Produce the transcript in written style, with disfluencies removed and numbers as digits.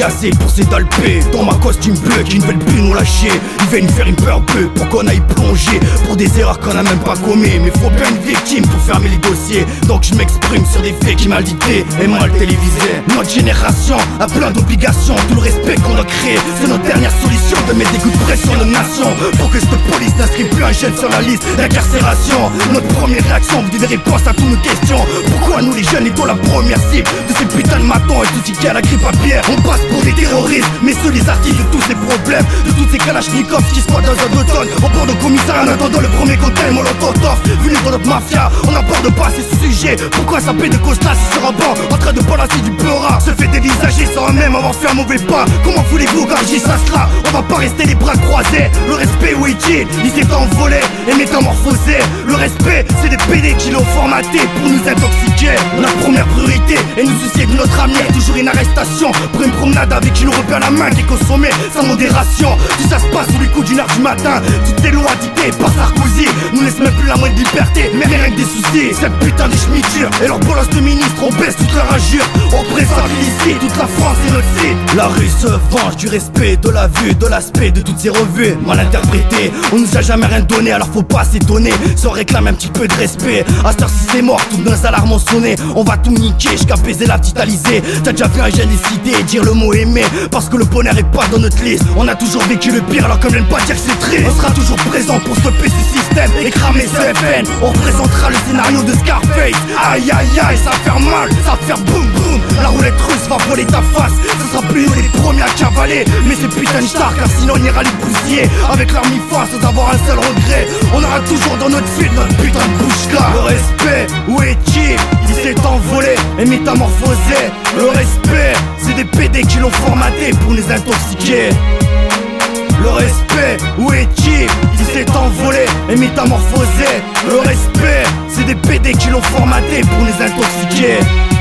assez pour s'étalper dans ma costume bleue qui ne veulent plus nous lâcher. Ils veulent nous faire une peur bleue pour qu'on aille plonger pour des erreurs qu'on a même pas commis. Mais faut bien une victime pour fermer les dossiers. Donc je m'exprime sur des faits qui mal dictés et mal télévisés. Notre génération a plein d'obligations. Tout le respect qu'on a créé, c'est notre dernière solution de mettre des coups de pression sur notre nation pour que cette police n'inscrit plus un jeune sur la liste d'incarcération. Notre première réaction vous des réponses à toutes nos questions. Pourquoi nous les jeunes étant la première cible de ces putains de matons et tout ce qui a la grippe à bière? On passe pour des terroristes, mais ceux les artistes de tous ces problèmes, de toutes ces kalachnikovs qui squattent dans un automne au bord de commissariat en attendant le premier cocktail molotov. Venu dans notre mafia, on n'aborde pas ces sujets. Pourquoi ça paie de costas sur un banc en train de balancer du peura? Se fait dévisager sans même avoir fait un mauvais pas. Comment voulez-vous garder ça cela? On va pas rester les bras croisés. Le respect où est-il? Il s'est envolé et métamorphosé. Le respect c'est des PD qui l'ont formaté pour nous intoxiquer. Notre première priorité est nous soucier de notre avenir. Toujours une arrestation pour une promenade avec une Européenne à la main qui est consommée sans modération. Tout ça se passe sous les coups d'une heure du matin. Toutes ces lois dictées par Sarkozy nous laissent même plus la moindre liberté, mais rien que des soucis. Cette putain de schmitture et leur bolos de ministres, on baisse toute leur injure. On représente ici toute la France et notre site. La rue se venge du respect, de la vue, de l'aspect de toutes ces revues mal interprétées. On nous a jamais rien donné, alors faut pas s'étonner si on réclame un petit peu de respect. À cette heure-ci c'est mort, toutes nos alarmes ont sonné. On va tout niquer jusqu'à baiser la petite Alizée. T'as déjà vu un jeune décider dire le mot aimer, parce que le bonheur est pas dans notre liste. On a toujours vécu le pire, alors comme j'aime pas dire que c'est triste. On sera toujours présent pour stopper ce système et cramer ce FN. On représentera le scénario de Scarface. Aïe aïe aïe, ça va faire mal, ça va faire boum boum. La roulette russe va voler ta face. Ce sera plus nous les premiers à cavaler, mais c'est putain de star, car sinon on ira les bousiller avec l'arme face sans avoir un seul regret. On aura toujours dans notre fuite notre putain de bouche là. Le respect, où est-il? Il s'est envolé et métamorphosé. Le respect, c'est des PD qui l'ont formaté pour nous intoxiquer. Le respect, où est-il? Il s'est envolé et métamorphosé. Le respect, c'est des PD qui l'ont formaté pour nous intoxiquer.